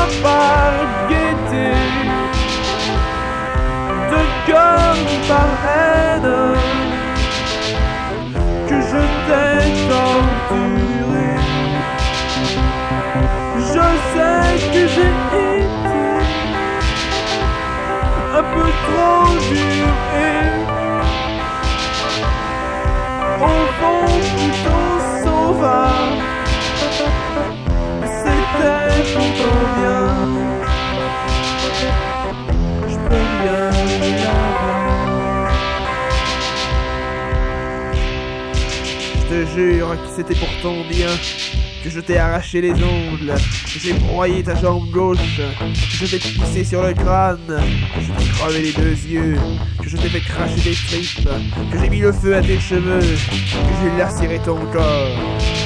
par gaieté, de cœur par haine, que je t'ai torturé. Je sais que j'ai été un peu trop dur et au fond plutôt sauvage. C'était pour ton bien, je peux rien dire. Je te jure que c'était pour ton bien, que je t'ai arraché les ongles, que j'ai broyé ta jambe gauche, que je t'ai poussé sur le crâne, que je t'ai crevé les deux yeux, que je t'ai fait cracher tes tripes, que j'ai mis le feu à tes cheveux, que j'ai lacéré ton corps.